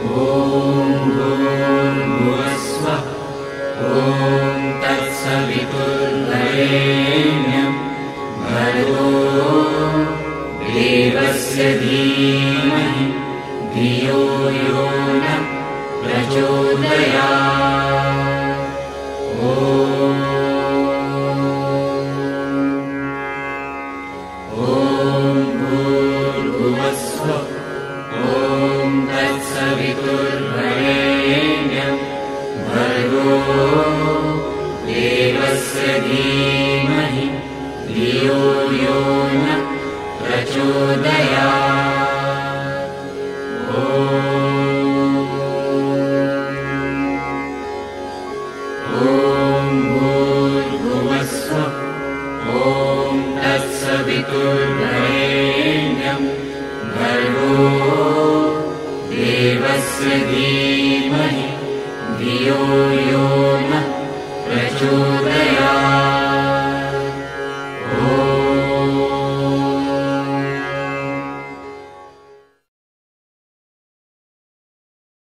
भूर्भुवस्वः ॐ तत्सवितुर्वरेण्यं भर्गो देवस्य धीमहि धियो यो नः प्रचोदयात्। ॐ भूर्भुवस्वः ॐ तत्सवितुर्वरेण्यं भर्गो देवस्य धीमहि धियो यो नः प्रचोदयात्। ॐ भूर्भुवस्वः ॐ तत्सवितुर्वरेण्यं भर्गो देवस्य धीमहि धियो यो नः प्रचोदयात्।